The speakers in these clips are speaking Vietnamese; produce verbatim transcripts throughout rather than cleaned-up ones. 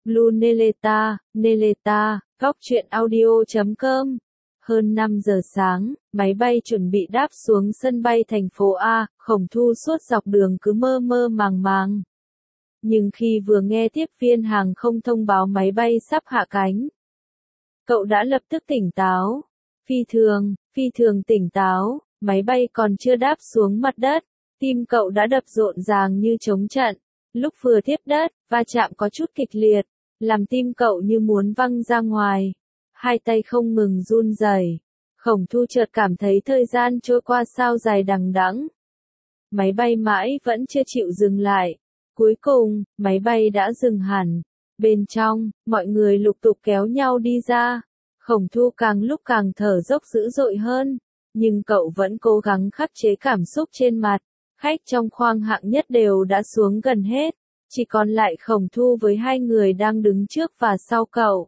Blue Neleta, Neleta, góc truyện audio chấm com. Hơn năm giờ sáng, máy bay chuẩn bị đáp xuống sân bay thành phố A, Khổng Thu suốt dọc đường cứ mơ mơ màng màng. Nhưng khi vừa nghe tiếp viên hàng không thông báo máy bay sắp hạ cánh, cậu đã lập tức tỉnh táo. Phi thường, phi thường tỉnh táo, máy bay còn chưa đáp xuống mặt đất, tim cậu đã đập rộn ràng như trống trận. Lúc vừa tiếp đất, va chạm có chút kịch liệt, làm tim cậu như muốn văng ra ngoài. Hai tay không ngừng run rẩy. Khổng Thu chợt cảm thấy thời gian trôi qua sao dài đằng đẵng. Máy bay mãi vẫn chưa chịu dừng lại. Cuối cùng, máy bay đã dừng hẳn. Bên trong, mọi người lục tục kéo nhau đi ra. Khổng Thu càng lúc càng thở dốc dữ dội hơn. Nhưng cậu vẫn cố gắng khắc chế cảm xúc trên mặt. Khách trong khoang hạng nhất đều đã xuống gần hết. Chỉ còn lại Khổng Thu với hai người đang đứng trước và sau cậu.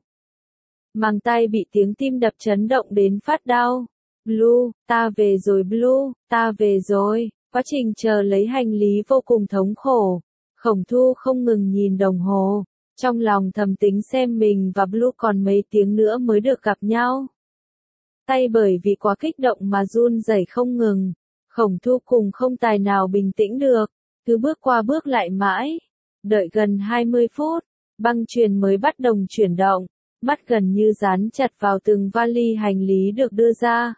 Màng tay bị tiếng tim đập chấn động đến phát đau. Blue, ta về rồi Blue, ta về rồi. Quá trình chờ lấy hành lý vô cùng thống khổ. Khổng Thu không ngừng nhìn đồng hồ. Trong lòng thầm tính xem mình và Blue còn mấy tiếng nữa mới được gặp nhau. Tay bởi vì quá kích động mà run rẩy không ngừng. Khổng Thu cùng không tài nào bình tĩnh được. Cứ bước qua bước lại mãi. Đợi gần hai mươi phút, băng chuyền mới bắt đầu chuyển động. Mắt gần như dán chặt vào từng vali hành lý được đưa ra.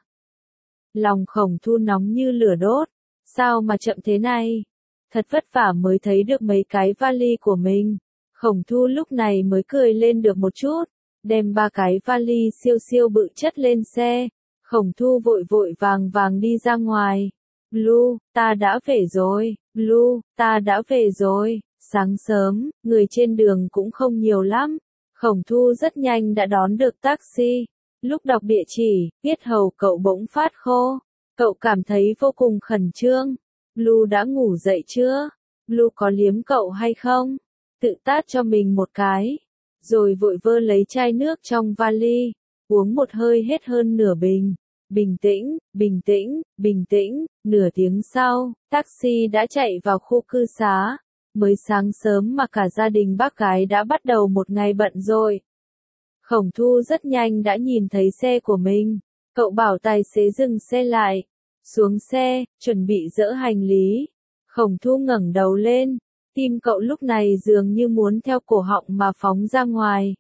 Lòng Khổng Thu nóng như lửa đốt. Sao mà chậm thế này? Thật vất vả mới thấy được mấy cái vali của mình. Khổng Thu lúc này mới cười lên được một chút. Đem ba cái vali siêu siêu bự chất lên xe. Khổng Thu vội vội vàng vàng đi ra ngoài. Blue, ta đã về rồi. Blue, ta đã về rồi. Sáng sớm, người trên đường cũng không nhiều lắm. Khổng Thu rất nhanh đã đón được taxi. Lúc đọc địa chỉ, yết hầu cậu bỗng phát khô. Cậu cảm thấy vô cùng khẩn trương. Blue đã ngủ dậy chưa? Blue có liếm cậu hay không? Tự tát cho mình một cái. Rồi vội vơ lấy chai nước trong vali. Uống một hơi hết hơn nửa bình. Bình tĩnh, bình tĩnh, bình tĩnh. Nửa tiếng sau, taxi đã chạy vào khu cư xá. Mới sáng sớm mà cả gia đình bác gái đã bắt đầu một ngày bận rồi. Khổng Thu rất nhanh đã nhìn thấy xe của mình. Cậu bảo tài xế dừng xe lại. Xuống xe, chuẩn bị dỡ hành lý. Khổng Thu ngẩng đầu lên. Tim cậu lúc này dường như muốn theo cổ họng mà phóng ra ngoài.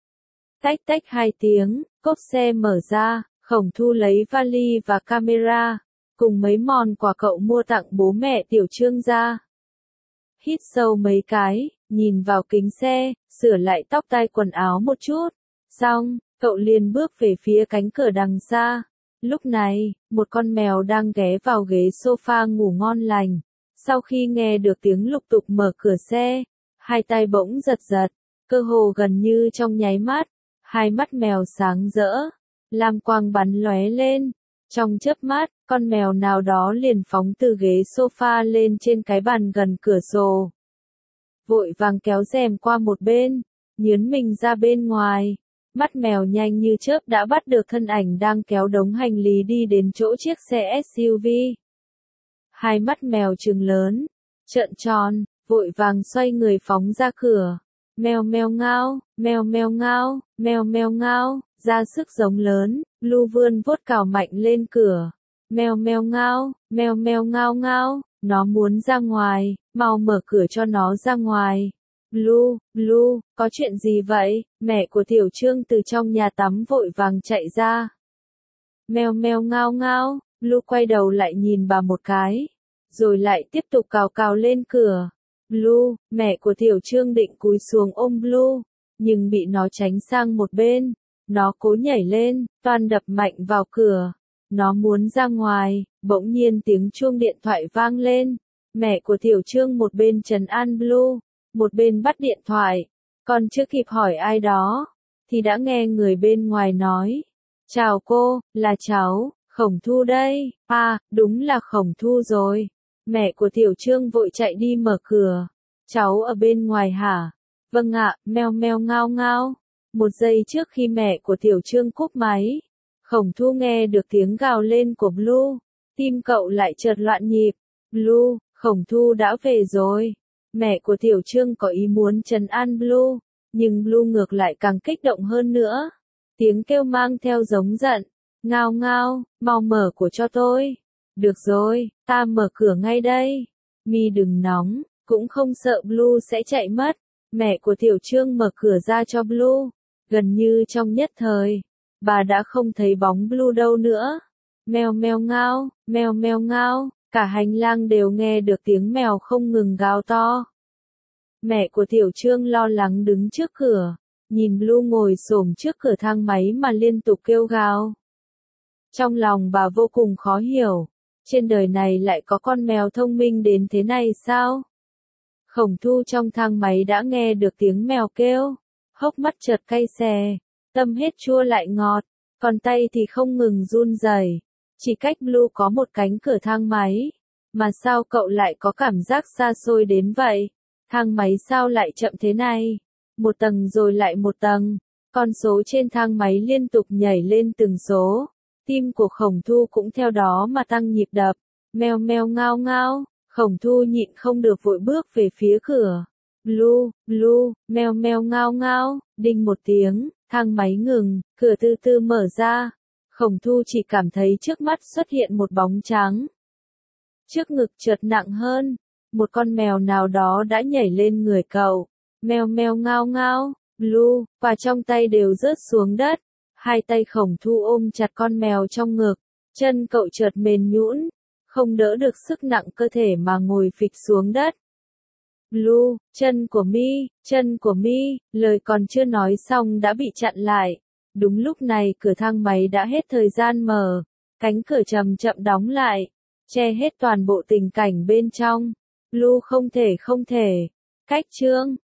Tách tách hai tiếng, cốp xe mở ra. Khổng Thu lấy vali và camera. Cùng mấy món quà cậu mua tặng bố mẹ Tiểu Trương ra. Hít sâu mấy cái, nhìn vào kính xe, sửa lại tóc tai quần áo một chút. Xong, cậu liền bước về phía cánh cửa đằng xa. Lúc này, một con mèo đang ghé vào ghế sofa ngủ ngon lành. Sau khi nghe được tiếng lục tục mở cửa xe, hai tay bỗng giật giật, cơ hồ gần như trong nháy mắt, hai mắt mèo sáng rỡ, lam quang bắn lóe lên. Trong chớp mắt, con mèo nào đó liền phóng từ ghế sofa lên trên cái bàn gần cửa sổ. Vội vàng kéo rèm qua một bên, nhướn mình ra bên ngoài. Mắt mèo nhanh như chớp đã bắt được thân ảnh đang kéo đống hành lý đi đến chỗ chiếc xe ét u vê. Hai mắt mèo trừng lớn, trợn tròn, vội vàng xoay người phóng ra cửa. Mèo mèo ngao, mèo mèo ngao, mèo mèo ngao, ra sức giống lớn, Blue vươn vuốt cào mạnh lên cửa. Mèo mèo ngao, mèo mèo ngao ngao, nó muốn ra ngoài, mau mở cửa cho nó ra ngoài. Blue, Blue, có chuyện gì vậy? Mẹ của Tiểu Trương từ trong nhà tắm vội vàng chạy ra. Mèo mèo ngao ngao, Blue quay đầu lại nhìn bà một cái, rồi lại tiếp tục cào cào lên cửa. Blue, mẹ của Tiểu Trương định cúi xuống ôm Blue, nhưng bị nó tránh sang một bên. Nó cố nhảy lên, toan đập mạnh vào cửa. Nó muốn ra ngoài, bỗng nhiên tiếng chuông điện thoại vang lên. Mẹ của Tiểu Trương một bên trấn an Blue, một bên bắt điện thoại. Còn chưa kịp hỏi ai đó, thì đã nghe người bên ngoài nói. Chào cô, là cháu, Khổng Thu đây. À, đúng là Khổng Thu rồi. Mẹ của Tiểu Trương vội chạy đi mở cửa. Cháu ở bên ngoài hả? Vâng ạ, meo meo ngao ngao. Một giây trước khi mẹ của Tiểu Trương cúp máy, Khổng Thu nghe được tiếng gào lên của Blue. Tim cậu lại chợt loạn nhịp. Blue, Khổng Thu đã về rồi. Mẹ của Tiểu Trương có ý muốn trấn an Blue, Nhưng Blue ngược lại càng kích động hơn nữa. Tiếng kêu mang theo giống giận. Ngao ngao, mau mở của cho tôi. Được rồi, ta mở cửa ngay đây. Mi đừng nóng, cũng không sợ Blue sẽ chạy mất. Mẹ của Tiểu Trương mở cửa ra cho Blue. Gần như trong nhất thời, bà đã không thấy bóng Blue đâu nữa. Mèo mèo ngao, mèo mèo ngao, cả hành lang đều nghe được tiếng mèo không ngừng gào to. Mẹ của Tiểu Trương lo lắng đứng trước cửa, nhìn Blue ngồi xổm trước cửa thang máy mà liên tục kêu gào. Trong lòng bà vô cùng khó hiểu, trên đời này lại có con mèo thông minh đến thế này sao? Khổng Thu trong thang máy đã nghe được tiếng mèo kêu, hốc mắt chợt cay xè, tâm hết chua lại ngọt, còn tay thì không ngừng run rẩy. Chỉ cách Blue có một cánh cửa thang máy, mà sao cậu lại có cảm giác xa xôi đến vậy? Thang máy sao lại chậm thế này? Một tầng rồi lại một tầng, con số trên thang máy liên tục nhảy lên từng số. Tim của Khổng Thu cũng theo đó mà tăng nhịp đập. Meo meo ngao ngao, Khổng Thu nhịn không được vội bước về phía cửa. Blue, Blue, meo meo ngao ngao, đinh một tiếng, thang máy ngừng, cửa từ từ mở ra. Khổng Thu chỉ cảm thấy trước mắt xuất hiện một bóng trắng. Trước ngực chợt nặng hơn, một con mèo nào đó đã nhảy lên người cậu. Meo meo ngao ngao, Blue, và trong tay đều rớt xuống đất. Hai tay Khổng Thu ôm chặt con mèo trong ngực, chân cậu chợt mềm nhũn, không đỡ được sức nặng cơ thể mà ngồi phịch xuống đất. Blue, chân của Mi, chân của Mi, lời còn chưa nói xong đã bị chặn lại. Đúng lúc này cửa thang máy đã hết thời gian mở, cánh cửa chậm chậm đóng lại, che hết toàn bộ tình cảnh bên trong. Blue không thể không thể. Cách Trương,